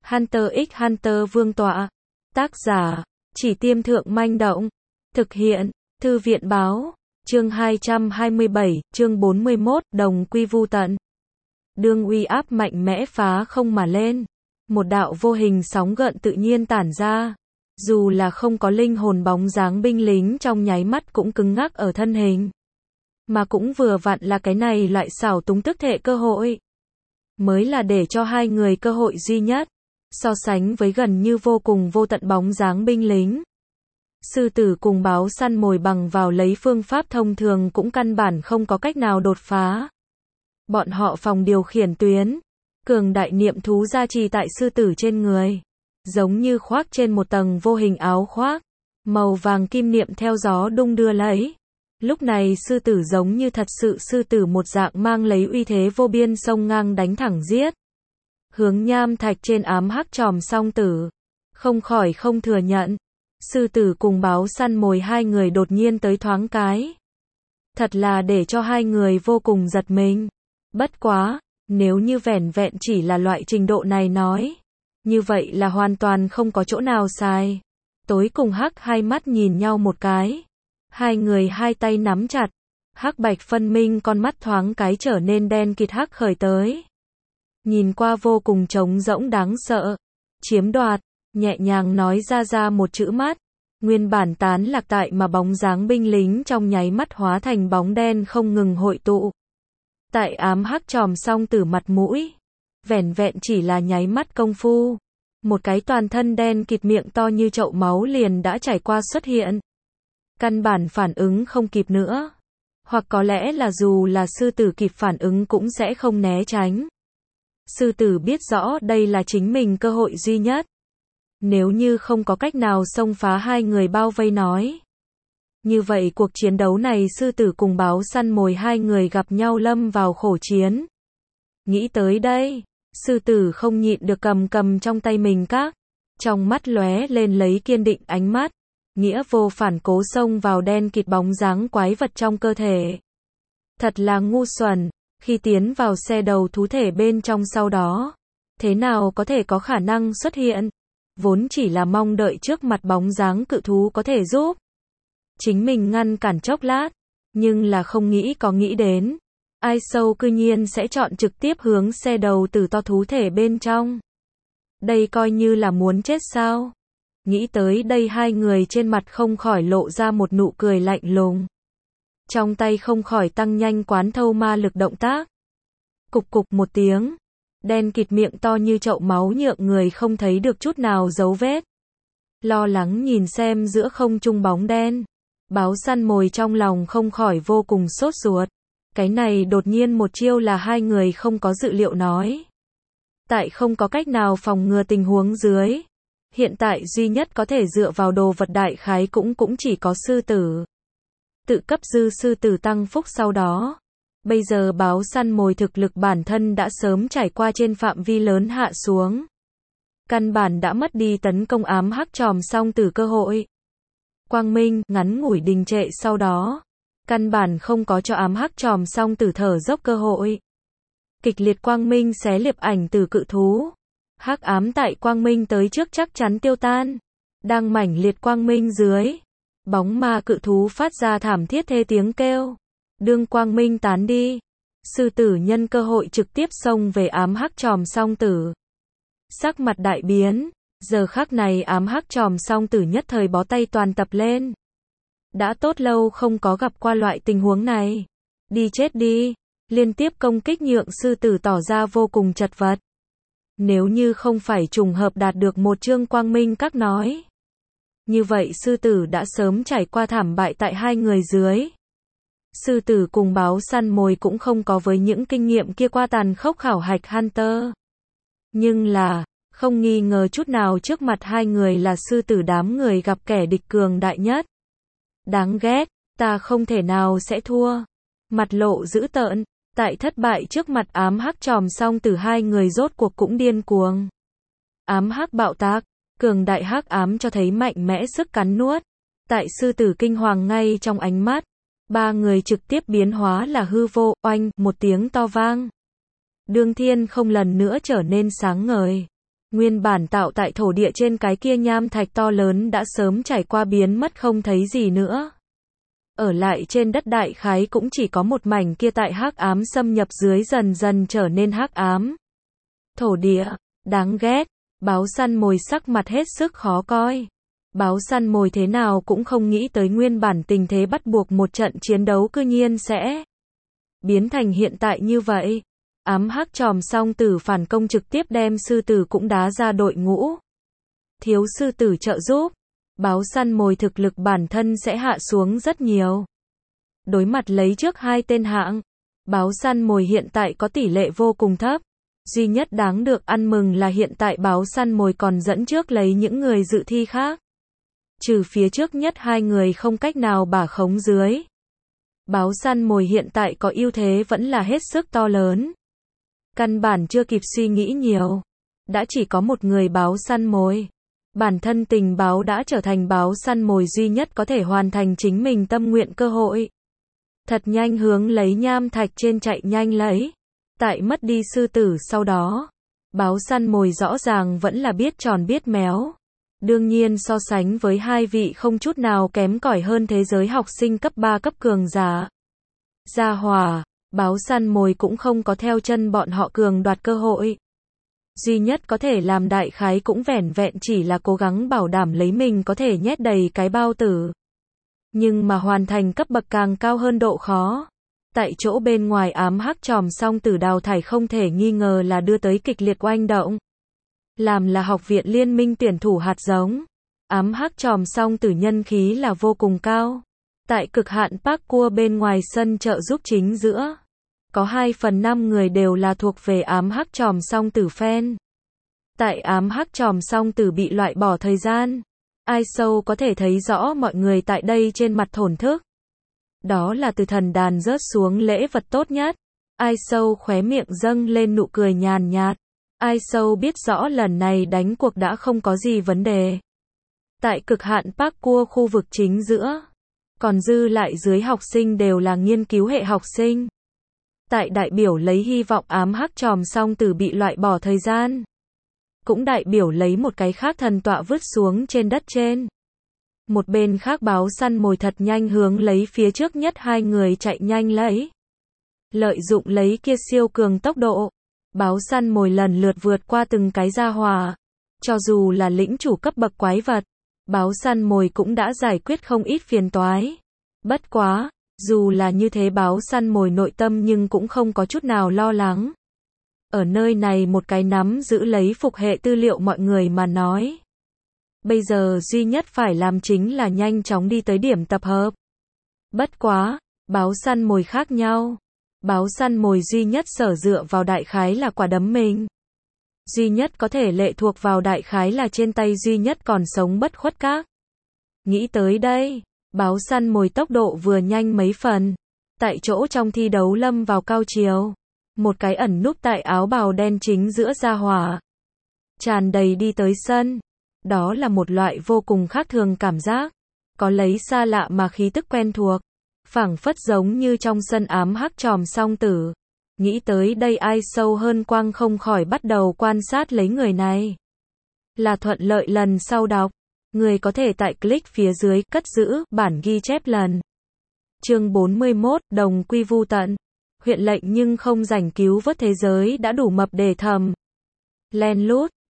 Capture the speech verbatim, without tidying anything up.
Hunter x Hunter Vương tọa. Tác giả, Chỉ Tiêm Thượng Manh Động. Thực hiện, Thư viện Báo. Chương hai trăm hai mươi bảy, chương bốn mươi mốt, Đồng Quy Vu Tận. Đương uy áp mạnh mẽ phá không mà lên. Một đạo vô hình sóng gợn tự nhiên tản ra. Dù là không có linh hồn, bóng dáng binh lính trong nháy mắt cũng cứng ngắc ở thân hình. Mà cũng vừa vặn là cái này loại xảo túng tức thể cơ hội. Mới là để cho hai người cơ hội duy nhất. So sánh với gần như vô cùng vô tận bóng dáng binh lính. Sư tử cùng báo săn mồi bằng vào lấy phương pháp thông thường cũng căn bản không có cách nào đột phá. Bọn họ phòng điều khiển tuyến. Cường đại niệm thú gia trì tại sư tử trên người. Giống như khoác trên một tầng vô hình áo khoác. Màu vàng kim niệm theo gió đung đưa lấy. Lúc này sư tử giống như thật sự sư tử một dạng mang lấy uy thế vô biên xông ngang đánh thẳng giết. Hướng nham thạch trên ám hắc tròm song tử. Không khỏi không thừa nhận. Sư tử cùng báo săn mồi hai người đột nhiên tới thoáng cái. Thật là để cho hai người vô cùng giật mình. Bất quá, nếu như vẻn vẹn chỉ là loại trình độ này nói. Như vậy là hoàn toàn không có chỗ nào sai. Tối cùng hắc hai mắt nhìn nhau một cái. Hai người hai tay nắm chặt. Hắc bạch phân minh, con mắt thoáng cái trở nên đen kịt hắc khởi tới. Nhìn qua vô cùng trống rỗng đáng sợ. Chiếm đoạt, nhẹ nhàng nói ra ra một chữ mắt. Nguyên bản tán lạc tại mà bóng dáng binh lính trong nháy mắt hóa thành bóng đen không ngừng hội tụ. Tại ám hắc tròm song tử mặt mũi. Vẻn vẹn chỉ là nháy mắt công phu. Một cái toàn thân đen kịt miệng to như chậu máu liền đã trải qua xuất hiện. Căn bản phản ứng không kịp nữa. Hoặc có lẽ là dù là sư tử kịp phản ứng cũng sẽ không né tránh. Sư tử biết rõ đây là chính mình cơ hội duy nhất. Nếu như không có cách nào xông phá hai người bao vây nói. Như vậy cuộc chiến đấu này sư tử cùng báo săn mồi hai người gặp nhau lâm vào khổ chiến. Nghĩ tới đây, sư tử không nhịn được cầm cầm trong tay mình các. Trong mắt lóe lên lấy kiên định ánh mắt. Nghĩa vô phản cố xông vào đen kịt bóng dáng quái vật trong cơ thể. Thật là ngu xuẩn. Khi tiến vào xe đầu thú thể bên trong sau đó, thế nào có thể có khả năng xuất hiện? Vốn chỉ là mong đợi trước mặt bóng dáng cự thú có thể giúp chính mình ngăn cản chốc lát, nhưng là không nghĩ có nghĩ đến. Ai sâu cư nhiên sẽ chọn trực tiếp hướng xe đầu tử to thú thể bên trong. Đây coi như là muốn chết sao? Nghĩ tới đây hai người trên mặt không khỏi lộ ra một nụ cười lạnh lùng. Trong tay không khỏi tăng nhanh quán thâu ma lực động tác. Cục cục một tiếng. Đen kịt miệng to như chậu máu nhượng người không thấy được chút nào dấu vết. Lo lắng nhìn xem giữa không trung bóng đen. Báo săn mồi trong lòng không khỏi vô cùng sốt ruột. Cái này đột nhiên một chiêu là hai người không có dự liệu nói. Tại không có cách nào phòng ngừa tình huống dưới. Hiện tại duy nhất có thể dựa vào đồ vật đại khái cũng cũng chỉ có sư tử. Tự cấp dư sư tử tăng phúc sau đó. Bây giờ báo săn mồi thực lực bản thân đã sớm trải qua trên phạm vi lớn hạ xuống. Căn bản đã mất đi tấn công ám hắc tròm song tử cơ hội. Quang minh ngắn ngủi đình trệ sau đó. Căn bản không có cho ám hắc tròm song tử thở dốc cơ hội. Kịch liệt quang minh xé liệp ảnh từ cự thú. Hắc ám tại quang minh tới trước chắc chắn tiêu tan. Đang mảnh liệt quang minh dưới. Bóng ma cự thú phát ra thảm thiết thê tiếng kêu. Đương quang minh tán đi. Sư tử nhân cơ hội trực tiếp xông về ám hắc tròm song tử. Sắc mặt đại biến. Giờ khắc này ám hắc tròm song tử nhất thời bó tay toàn tập lên. Đã tốt lâu không có gặp qua loại tình huống này. Đi chết đi. Liên tiếp công kích nhượng sư tử tỏ ra vô cùng chật vật. Nếu như không phải trùng hợp đạt được một chương quang minh các nói. Như vậy sư tử đã sớm trải qua thảm bại tại hai người dưới. Sư tử cùng báo săn mồi cũng không có với những kinh nghiệm kia qua tàn khốc khảo hạch Hunter. Nhưng là, không nghi ngờ chút nào trước mặt hai người là sư tử đám người gặp kẻ địch cường đại nhất. Đáng ghét, ta không thể nào sẽ thua. Mặt lộ dữ tợn, tại thất bại trước mặt ám hắc tròm song tử hai người rốt cuộc cũng điên cuồng. Ám hắc bạo tác. Cường đại hắc ám cho thấy mạnh mẽ sức cắn nuốt. Tại sư tử kinh hoàng ngay trong ánh mắt. Ba người trực tiếp biến hóa là hư vô, oanh, một tiếng to vang. Đương thiên không lần nữa trở nên sáng ngời. Nguyên bản tạo tại thổ địa trên cái kia nham thạch to lớn đã sớm trải qua biến mất không thấy gì nữa. Ở lại trên đất đại khái cũng chỉ có một mảnh kia tại hắc ám xâm nhập dưới dần dần trở nên hắc ám. Thổ địa, đáng ghét, báo săn mồi sắc mặt hết sức khó coi. Báo săn mồi thế nào cũng không nghĩ tới nguyên bản tình thế bắt buộc một trận chiến đấu cư nhiên sẽ biến thành hiện tại như vậy. Ám hắc tròm song tử phản công trực tiếp đem sư tử cũng đá ra đội ngũ. Thiếu sư tử trợ giúp, báo săn mồi thực lực bản thân sẽ hạ xuống rất nhiều. Đối mặt lấy trước hai tên hạng, báo săn mồi hiện tại có tỷ lệ vô cùng thấp. Duy nhất đáng được ăn mừng là hiện tại báo săn mồi còn dẫn trước lấy những người dự thi khác. Trừ phía trước nhất hai người không cách nào bả khống dưới. Báo săn mồi hiện tại có ưu thế vẫn là hết sức to lớn. Căn bản chưa kịp suy nghĩ nhiều. Đã chỉ có một người báo săn mồi. Bản thân tình báo đã trở thành báo săn mồi duy nhất có thể hoàn thành chính mình tâm nguyện cơ hội. Thật nhanh hướng lấy nham thạch trên chạy nhanh lấy. Tại mất đi sư tử sau đó. Báo săn mồi rõ ràng vẫn là biết tròn biết méo. Đương nhiên so sánh với hai vị không chút nào kém cỏi hơn thế giới học sinh cấp ba cấp cường giả. Gia Hòa, báo săn mồi cũng không có theo chân bọn họ cường đoạt cơ hội. Duy nhất có thể làm đại khái cũng vẻn vẹn chỉ là cố gắng bảo đảm lấy mình có thể nhét đầy cái bao tử. Nhưng mà hoàn thành cấp bậc càng cao hơn độ khó. Tại chỗ bên ngoài ám hắc tròm song tử đào thải không thể nghi ngờ là đưa tới kịch liệt oanh động. Làm là học viện liên minh tuyển thủ hạt giống. Ám hắc tròm song tử nhân khí là vô cùng cao. Tại cực hạn parkour bên ngoài sân trợ giúp chính giữa. Có hai phần năm người đều là thuộc về ám hắc tròm song tử fan. Tại ám hắc tròm song tử bị loại bỏ thời gian. Ai sâu có thể thấy rõ mọi người tại đây trên mặt thổn thức. Đó là từ thần đàn rớt xuống lễ vật tốt nhất. Ai sâu khóe miệng dâng lên nụ cười nhàn nhạt. Ai sâu biết rõ lần này đánh cuộc đã không có gì vấn đề. Tại cực hạn parkour khu vực chính giữa. Còn dư lại dưới học sinh đều là nghiên cứu hệ học sinh. Tại đại biểu lấy hy vọng ám hắc tròm song tử bị loại bỏ thời gian. Cũng đại biểu lấy một cái khác thần tọa vứt xuống trên đất trên. Một bên khác báo săn mồi thật nhanh hướng lấy phía trước nhất hai người chạy nhanh lấy. Lợi dụng lấy kia siêu cường tốc độ. Báo săn mồi lần lượt vượt qua từng cái gia hòa. Cho dù là lĩnh chủ cấp bậc quái vật. Báo săn mồi cũng đã giải quyết không ít phiền toái. Bất quá, dù là như thế báo săn mồi nội tâm nhưng cũng không có chút nào lo lắng. Ở nơi này một cái nắm giữ lấy phục hệ tư liệu mọi người mà nói. Bây giờ duy nhất phải làm chính là nhanh chóng đi tới điểm tập hợp. Bất quá, báo săn mồi khác nhau. Báo săn mồi duy nhất sở dựa vào đại khái là quả đấm mình. Duy nhất có thể lệ thuộc vào đại khái là trên tay duy nhất còn sống bất khuất các. Nghĩ tới đây, báo săn mồi tốc độ vừa nhanh mấy phần. Tại chỗ trong thi đấu lâm vào cao chiều. Một cái ẩn núp tại áo bào đen chính giữa gia hỏa. Tràn đầy đi tới sân. Đó là một loại vô cùng khác thường cảm giác. Có lấy xa lạ mà khí tức quen thuộc. Phảng phất giống như trong sân ám hắc tròm song tử. Nghĩ tới đây ai sâu hơn quang không khỏi bắt đầu quan sát lấy người này. Là thuận lợi lần sau đọc. Người có thể tại click phía dưới cất giữ bản ghi chép lần. Chương bốn mươi mốt, đồng quy vu tận. Huyện lệnh nhưng không rảnh cứu vớt thế giới đã đủ mập để thầm. Len lút,